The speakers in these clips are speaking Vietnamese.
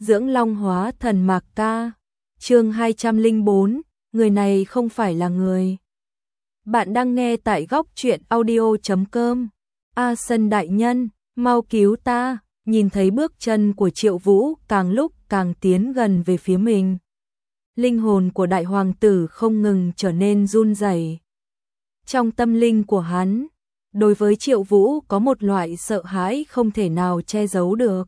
Dưỡng long hóa thần Mạc Ca. Chương 204, người này không phải là người. Bạn đang nghe tại góc truyện audio.com. A Sân đại nhân, mau cứu ta. Nhìn thấy bước chân của Triệu Vũ càng lúc càng tiến gần về phía mình. Linh hồn của đại hoàng tử không ngừng trở nên run rẩy. Trong tâm linh của hắn, đối với Triệu Vũ có một loại sợ hãi không thể nào che giấu được.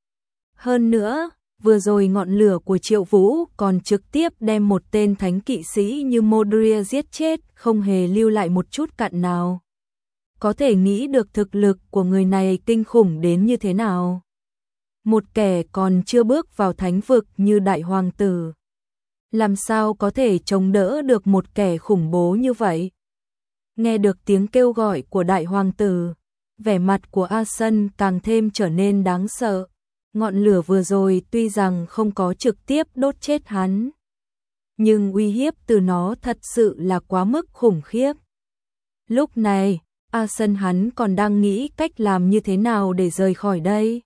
Hơn nữa, vừa rồi ngọn lửa của Triệu Vũ còn trực tiếp đem một tên thánh kỵ sĩ như Modria giết chết, không hề lưu lại một chút cặn nào. Có thể nghĩ được thực lực của người này kinh khủng đến như thế nào. Một kẻ còn chưa bước vào thánh vực như đại hoàng tử, làm sao có thể chống đỡ được một kẻ khủng bố như vậy? Nghe được tiếng kêu gọi của đại hoàng tử, vẻ mặt của A Sân càng thêm trở nên đáng sợ. Ngọn lửa vừa rồi tuy rằng không có trực tiếp đốt chết hắn, nhưng uy hiếp từ nó thật sự là quá mức khủng khiếp. Lúc này, A Sân hắn còn đang nghĩ cách làm như thế nào để rời khỏi đây.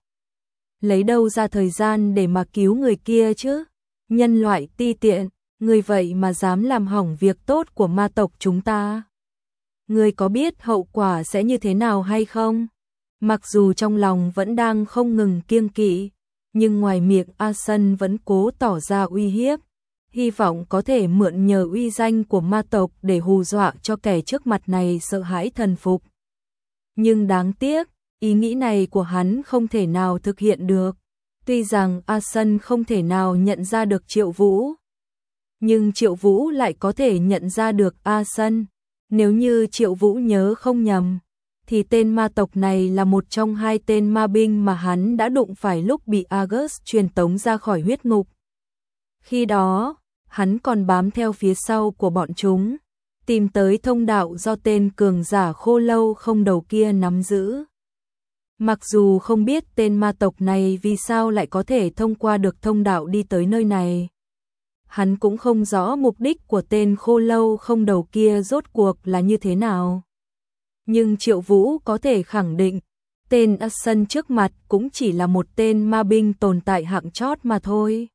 Lấy đâu ra thời gian để mà cứu người kia chứ? Nhân loại ti tiện, người vậy mà dám làm hỏng việc tốt của ma tộc chúng ta. Người có biết hậu quả sẽ như thế nào hay không? Mặc dù trong lòng vẫn đang không ngừng kiêng kỵ, nhưng ngoài miệng A Sân vẫn cố tỏ ra uy hiếp, hy vọng có thể mượn nhờ uy danh của ma tộc để hù dọa cho kẻ trước mặt này sợ hãi thần phục. Nhưng đáng tiếc, ý nghĩ này của hắn không thể nào thực hiện được. Tuy rằng A Sân không thể nào nhận ra được Triệu Vũ, nhưng Triệu Vũ lại có thể nhận ra được A Sân. Nếu như Triệu Vũ nhớ không nhầm, thì tên ma tộc này là một trong hai tên ma binh mà hắn đã đụng phải lúc bị Argus truyền tống ra khỏi huyết ngục. Khi đó, hắn còn bám theo phía sau của bọn chúng, tìm tới thông đạo do tên cường giả khô lâu không đầu kia nắm giữ. Mặc dù không biết tên ma tộc này vì sao lại có thể thông qua được thông đạo đi tới nơi này, hắn cũng không rõ mục đích của tên khô lâu không đầu kia rốt cuộc là như thế nào. Nhưng Triệu Vũ có thể khẳng định, tên A Sân trước mặt cũng chỉ là một tên ma binh tồn tại hạng chót mà thôi.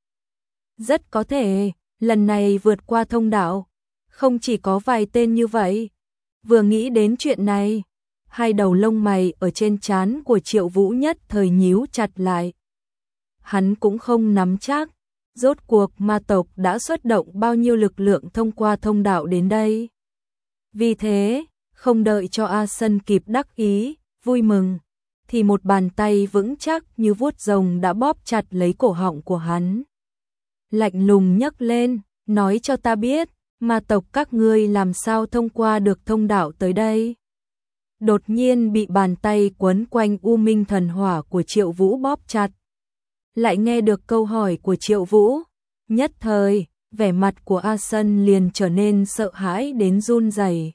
Rất có thể, lần này vượt qua thông đạo, không chỉ có vài tên như vậy. Vừa nghĩ đến chuyện này, hai đầu lông mày ở trên trán của Triệu Vũ nhất thời nhíu chặt lại. Hắn cũng không nắm chắc, rốt cuộc ma tộc đã xuất động bao nhiêu lực lượng thông qua thông đạo đến đây. Vì thế, không đợi cho A Sân kịp đắc ý, vui mừng, thì một bàn tay vững chắc như vuốt rồng đã bóp chặt lấy cổ họng của hắn. Lạnh lùng nhấc lên, nói cho ta biết, ma tộc các ngươi làm sao thông qua được thông đạo tới đây. Đột nhiên bị bàn tay quấn quanh U Minh thần hỏa của Triệu Vũ bóp chặt. Lại nghe được câu hỏi của Triệu Vũ, nhất thời, vẻ mặt của A Sân liền trở nên sợ hãi đến run rẩy.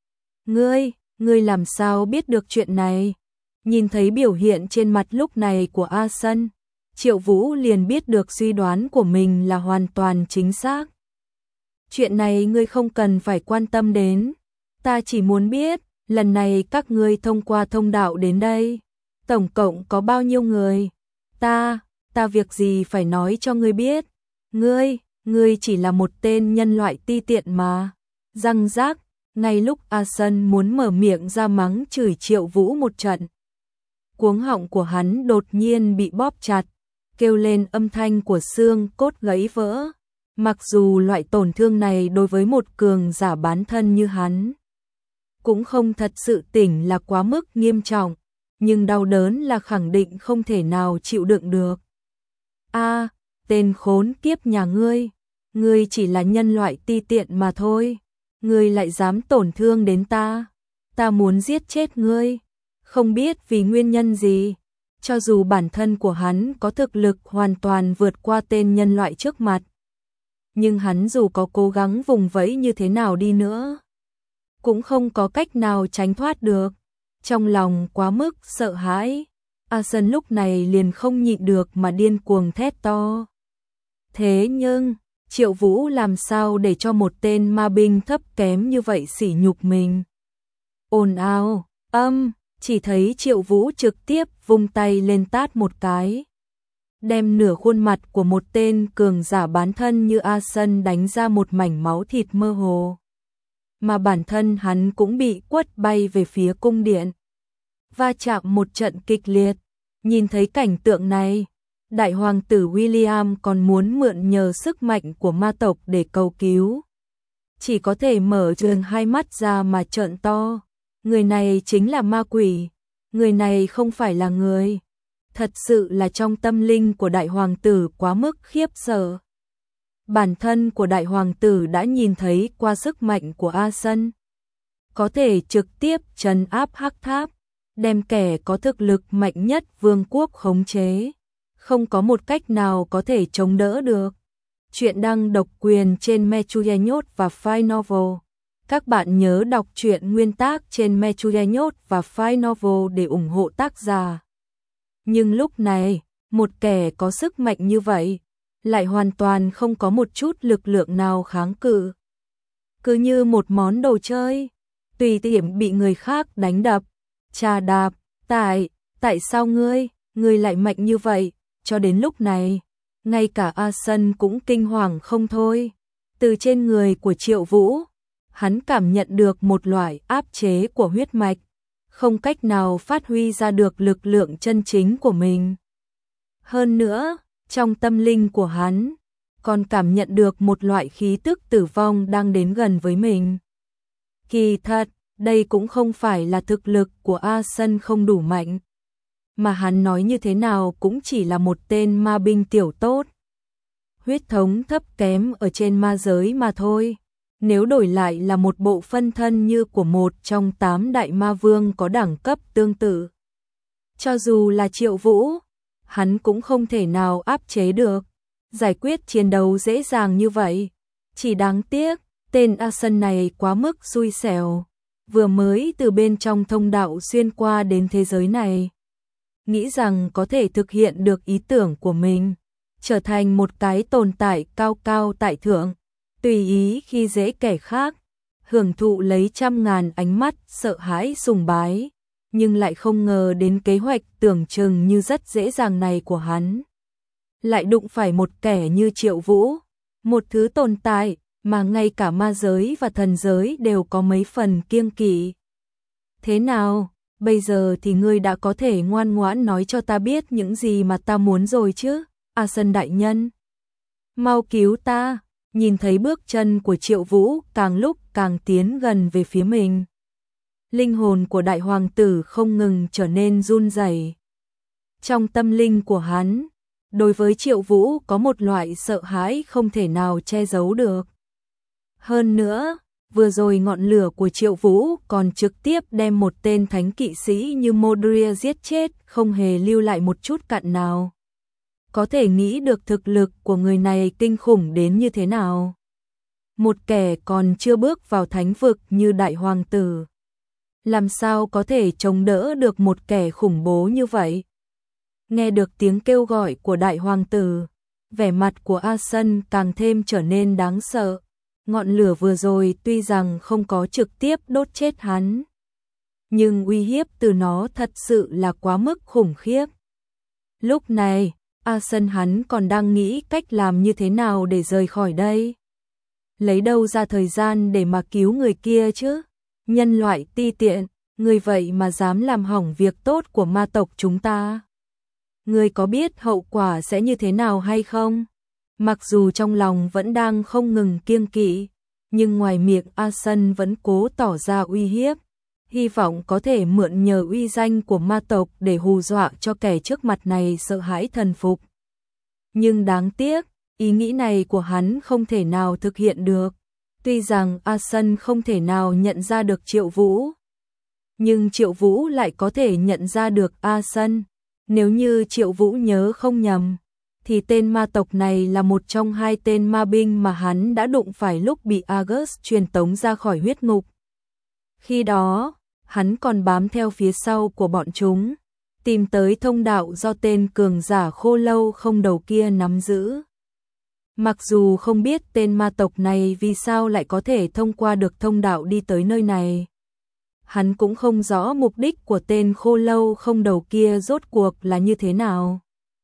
Ngươi làm sao biết được chuyện này? Nhìn thấy biểu hiện trên mặt lúc này của A Sân, Triệu Vũ liền biết được suy đoán của mình là hoàn toàn chính xác. Chuyện này ngươi không cần phải quan tâm đến, ta chỉ muốn biết, lần này các ngươi thông qua thông đạo đến đây, tổng cộng có bao nhiêu người? Ta việc gì phải nói cho ngươi biết? Ngươi chỉ là một tên nhân loại ti tiện mà. Răng rác, ngay lúc A Sân muốn mở miệng ra mắng chửi Triệu Vũ một trận, cuống họng của hắn đột nhiên bị bóp chặt, kêu lên âm thanh của xương cốt gãy vỡ. Mặc dù loại tổn thương này đối với một cường giả bán thân như hắn cũng không thật sự tỉnh là quá mức nghiêm trọng, nhưng đau đớn là khẳng định không thể nào chịu đựng được. A, tên khốn kiếp nhà ngươi chỉ là nhân loại ti tiện mà thôi, ngươi lại dám tổn thương đến ta muốn giết chết ngươi, không biết vì nguyên nhân gì. Cho dù bản thân của hắn có thực lực hoàn toàn vượt qua tên nhân loại trước mặt, nhưng hắn dù có cố gắng vùng vẫy như thế nào đi nữa, cũng không có cách nào tránh thoát được. Trong lòng quá mức sợ hãi, A Sân lúc này liền không nhịn được mà điên cuồng thét to. Thế nhưng, Triệu Vũ làm sao để cho một tên ma binh thấp kém như vậy sỉ nhục mình? Ồn ào, chỉ thấy Triệu Vũ trực tiếp vung tay lên tát một cái. đem nửa khuôn mặt của một tên cường giả bán thân như A Sân đánh ra một mảnh máu thịt mơ hồ. Mà bản thân hắn cũng bị quất bay về phía cung điện. Va chạm một trận kịch liệt, nhìn thấy cảnh tượng này, đại hoàng tử William còn muốn mượn nhờ sức mạnh của ma tộc để cầu cứu. Chỉ có thể mở trừng hai mắt ra mà trợn to. Người này chính là ma quỷ, người này không phải là người. Thật sự là trong tâm linh của đại hoàng tử quá mức khiếp sợ. Bản thân của đại hoàng tử đã nhìn thấy qua sức mạnh của A Sân. Có thể trực tiếp trấn áp Hắc Tháp, đem kẻ có thực lực mạnh nhất vương quốc khống chế. Không có một cách nào có thể chống đỡ được. Chuyện đăng độc quyền trên Mechuyenyot và File Novel. Các bạn nhớ đọc truyện nguyên tác trên Mechuyenyot và File Novel để ủng hộ tác giả. Nhưng lúc này, một kẻ có sức mạnh như vậy, lại hoàn toàn không có một chút lực lượng nào kháng cự. Cứ như một món đồ chơi, tùy tiện bị người khác đánh đập, chà đạp. Tại sao ngươi lại mạnh như vậy? Cho đến lúc này, ngay cả A Sân cũng kinh hoàng không thôi. Từ trên người của Triệu Vũ, hắn cảm nhận được một loại áp chế của huyết mạch, không cách nào phát huy ra được lực lượng chân chính của mình. Hơn nữa, trong tâm linh của hắn, còn cảm nhận được một loại khí tức tử vong đang đến gần với mình. Kỳ thật, đây cũng không phải là thực lực của A Sân không đủ mạnh, mà hắn nói như thế nào cũng chỉ là một tên ma binh tiểu tốt. Huyết thống thấp kém ở trên ma giới mà thôi. Nếu đổi lại là một bộ phân thân như của một trong 8 đại ma vương có đẳng cấp tương tự, cho dù là Triệu Vũ, hắn cũng không thể nào áp chế được, giải quyết chiến đấu dễ dàng như vậy. Chỉ đáng tiếc, tên A Sân này quá mức xui xẻo, vừa mới từ bên trong thông đạo xuyên qua đến thế giới này, nghĩ rằng có thể thực hiện được ý tưởng của mình, trở thành một cái tồn tại cao cao tại thượng, tùy ý khi dễ kẻ khác, hưởng thụ lấy trăm ngàn ánh mắt sợ hãi sùng bái, nhưng lại không ngờ đến kế hoạch tưởng chừng như rất dễ dàng này của hắn lại đụng phải một kẻ như Triệu Vũ, một thứ tồn tại mà ngay cả ma giới và thần giới đều có mấy phần kiêng kỵ. Thế nào, bây giờ thì ngươi đã có thể ngoan ngoãn nói cho ta biết những gì mà ta muốn rồi chứ? A Sân đại nhân, mau cứu ta. Nhìn thấy bước chân của Triệu Vũ càng lúc càng tiến gần về phía mình, linh hồn của đại hoàng tử không ngừng trở nên run rẩy. Trong tâm linh của hắn, đối với Triệu Vũ có một loại sợ hãi không thể nào che giấu được. Hơn nữa, vừa rồi ngọn lửa của Triệu Vũ còn trực tiếp đem một tên thánh kỵ sĩ như Modria giết chết, không hề lưu lại một chút cặn nào. Có thể nghĩ được thực lực của người này kinh khủng đến như thế nào. Một kẻ còn chưa bước vào thánh vực như đại hoàng tử, làm sao có thể chống đỡ được một kẻ khủng bố như vậy? Nghe được tiếng kêu gọi của đại hoàng tử, vẻ mặt của A Sân càng thêm trở nên đáng sợ. Ngọn lửa vừa rồi tuy rằng không có trực tiếp đốt chết hắn, nhưng uy hiếp từ nó thật sự là quá mức khủng khiếp. Lúc này, A Sân hắn còn đang nghĩ cách làm như thế nào để rời khỏi đây. Lấy đâu ra thời gian để mà cứu người kia chứ? Nhân loại ti tiện, người vậy mà dám làm hỏng việc tốt của ma tộc chúng ta. Người có biết hậu quả sẽ như thế nào hay không? Mặc dù trong lòng vẫn đang không ngừng kiêng kỵ, nhưng ngoài miệng A Sân vẫn cố tỏ ra uy hiếp, hy vọng có thể mượn nhờ uy danh của ma tộc để hù dọa cho kẻ trước mặt này sợ hãi thần phục. Nhưng đáng tiếc, ý nghĩ này của hắn không thể nào thực hiện được. Tuy rằng A Sân không thể nào nhận ra được Triệu Vũ, nhưng Triệu Vũ lại có thể nhận ra được A Sân. Nếu như Triệu Vũ nhớ không nhầm, thì tên ma tộc này là một trong 2 tên ma binh mà hắn đã đụng phải lúc bị Argus truyền tống ra khỏi huyết ngục. Khi đó, hắn còn bám theo phía sau của bọn chúng, tìm tới thông đạo do tên cường giả khô lâu không đầu kia nắm giữ. Mặc dù không biết tên ma tộc này vì sao lại có thể thông qua được thông đạo đi tới nơi này, hắn cũng không rõ mục đích của tên khô lâu không đầu kia rốt cuộc là như thế nào.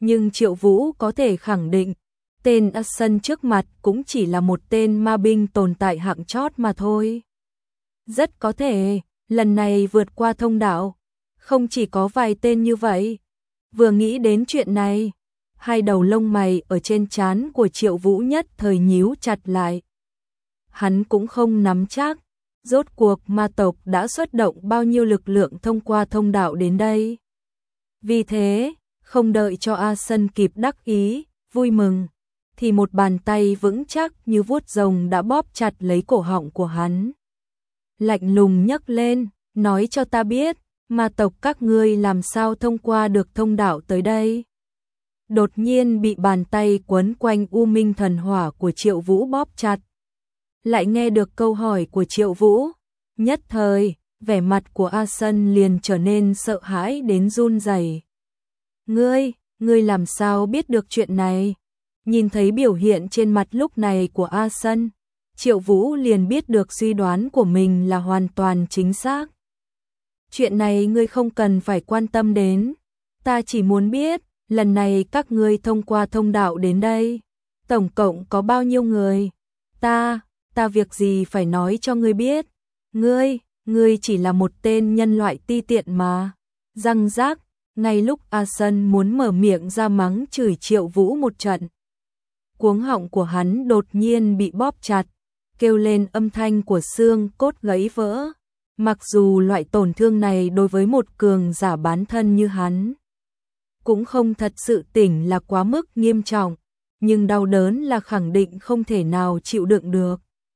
Nhưng Triệu Vũ có thể khẳng định, tên A Sân trước mặt cũng chỉ là một tên ma binh tồn tại hạng chót mà thôi. Rất có thể, lần này vượt qua thông đạo, không chỉ có vài tên như vậy. Vừa nghĩ đến chuyện này, hai đầu lông mày ở trên trán của Triệu Vũ nhất thời nhíu chặt lại. Hắn cũng không nắm chắc, rốt cuộc ma tộc đã xuất động bao nhiêu lực lượng thông qua thông đạo đến đây. Vì thế, không đợi cho A Sân kịp đắc ý, vui mừng, thì một bàn tay vững chắc như vuốt rồng đã bóp chặt lấy cổ họng của hắn. Lạnh lùng nhấc lên, nói cho ta biết, ma tộc các ngươi làm sao thông qua được thông đạo tới đây. Đột nhiên bị bàn tay quấn quanh U Minh thần hỏa của Triệu Vũ bóp chặt. Lại nghe được câu hỏi của Triệu Vũ, nhất thời, vẻ mặt của A Sân liền trở nên sợ hãi đến run rẩy. Ngươi làm sao biết được chuyện này? Nhìn thấy biểu hiện trên mặt lúc này của A Sân, Triệu Vũ liền biết được suy đoán của mình là hoàn toàn chính xác. Chuyện này ngươi không cần phải quan tâm đến, ta chỉ muốn biết, lần này các ngươi thông qua thông đạo đến đây, tổng cộng có bao nhiêu người? Ta việc gì phải nói cho ngươi biết, ngươi chỉ là một tên nhân loại ti tiện mà. Răng rác, ngay lúc A Sân muốn mở miệng ra mắng chửi Triệu Vũ một trận, cuống họng của hắn đột nhiên bị bóp chặt, kêu lên âm thanh của xương cốt gãy vỡ. Mặc dù loại tổn thương này đối với một cường giả bán thân như hắn cũng không thật sự tỉnh là quá mức nghiêm trọng, nhưng đau đớn là khẳng định không thể nào chịu đựng được.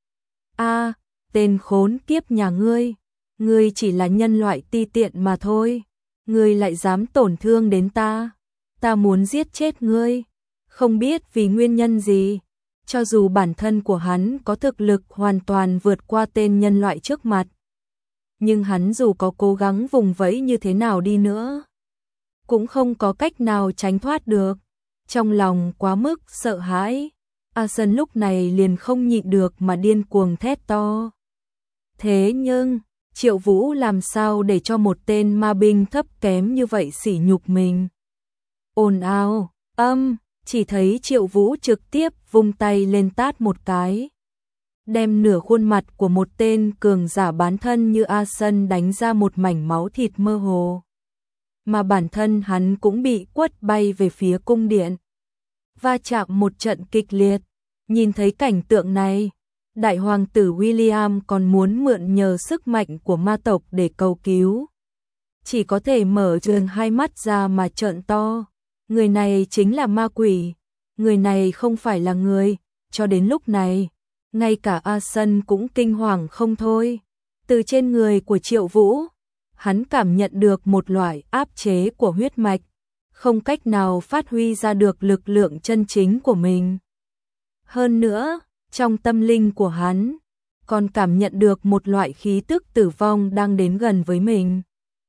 A, tên khốn kiếp nhà ngươi chỉ là nhân loại ti tiện mà thôi, ngươi lại dám tổn thương đến ta muốn giết chết ngươi, không biết vì nguyên nhân gì. Cho dù bản thân của hắn có thực lực hoàn toàn vượt qua tên nhân loại trước mặt, nhưng hắn dù có cố gắng vùng vẫy như thế nào đi nữa, cũng không có cách nào tránh thoát được. Trong lòng quá mức sợ hãi, A Sân lúc này liền không nhịn được mà điên cuồng thét to. Thế nhưng, Triệu Vũ làm sao để cho một tên ma binh thấp kém như vậy sỉ nhục mình? Ồn ào, chỉ thấy Triệu Vũ trực tiếp vung tay lên tát một cái, đem nửa khuôn mặt của một tên cường giả bán thân như A Sân đánh ra một mảnh máu thịt mơ hồ. Mà bản thân hắn cũng bị quất bay về phía cung điện, va chạm một trận kịch liệt. Nhìn thấy cảnh tượng này, đại hoàng tử William còn muốn mượn nhờ sức mạnh của ma tộc để cầu cứu, chỉ có thể mở trừng hai mắt ra mà trợn to. Người này chính là ma quỷ, người này không phải là người. Cho đến lúc này, ngay cả A Sân cũng kinh hoàng không thôi. Từ trên người của Triệu Vũ, hắn cảm nhận được một loại áp chế của huyết mạch, không cách nào phát huy ra được lực lượng chân chính của mình. Hơn nữa, trong tâm linh của hắn, còn cảm nhận được một loại khí tức tử vong đang đến gần với mình.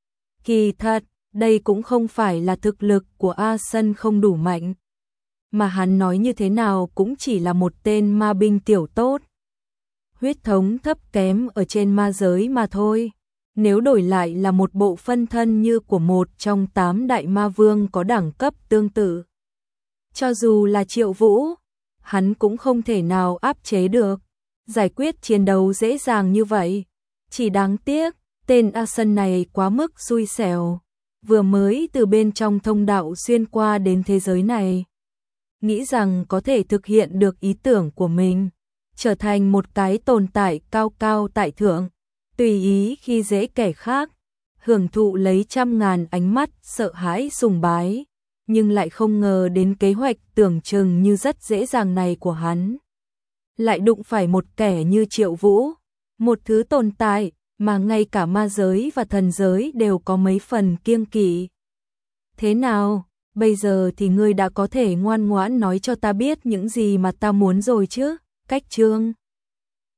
Kỳ thật, đây cũng không phải là thực lực của A Sân không đủ mạnh, mà hắn nói như thế nào cũng chỉ là một tên ma binh tiểu tốt, huyết thống thấp kém ở trên ma giới mà thôi. Nếu đổi lại là một bộ phân thân như của một trong 8 đại ma vương có đẳng cấp tương tự, cho dù là Triệu Vũ, hắn cũng không thể nào áp chế được, giải quyết chiến đấu dễ dàng như vậy. Chỉ đáng tiếc, tên A Sân này quá mức xui xẻo, vừa mới từ bên trong thông đạo xuyên qua đến thế giới này, nghĩ rằng có thể thực hiện được ý tưởng của mình, trở thành một cái tồn tại cao cao tại thượng, tùy ý khi dễ kẻ khác, hưởng thụ lấy trăm ngàn ánh mắt sợ hãi sùng bái, nhưng lại không ngờ đến kế hoạch tưởng chừng như rất dễ dàng này của hắn lại đụng phải một kẻ như Triệu Vũ, một thứ tồn tại mà ngay cả ma giới và thần giới đều có mấy phần kiêng kỵ. Thế nào, bây giờ thì ngươi đã có thể ngoan ngoãn nói cho ta biết những gì mà ta muốn rồi chứ? Cách chương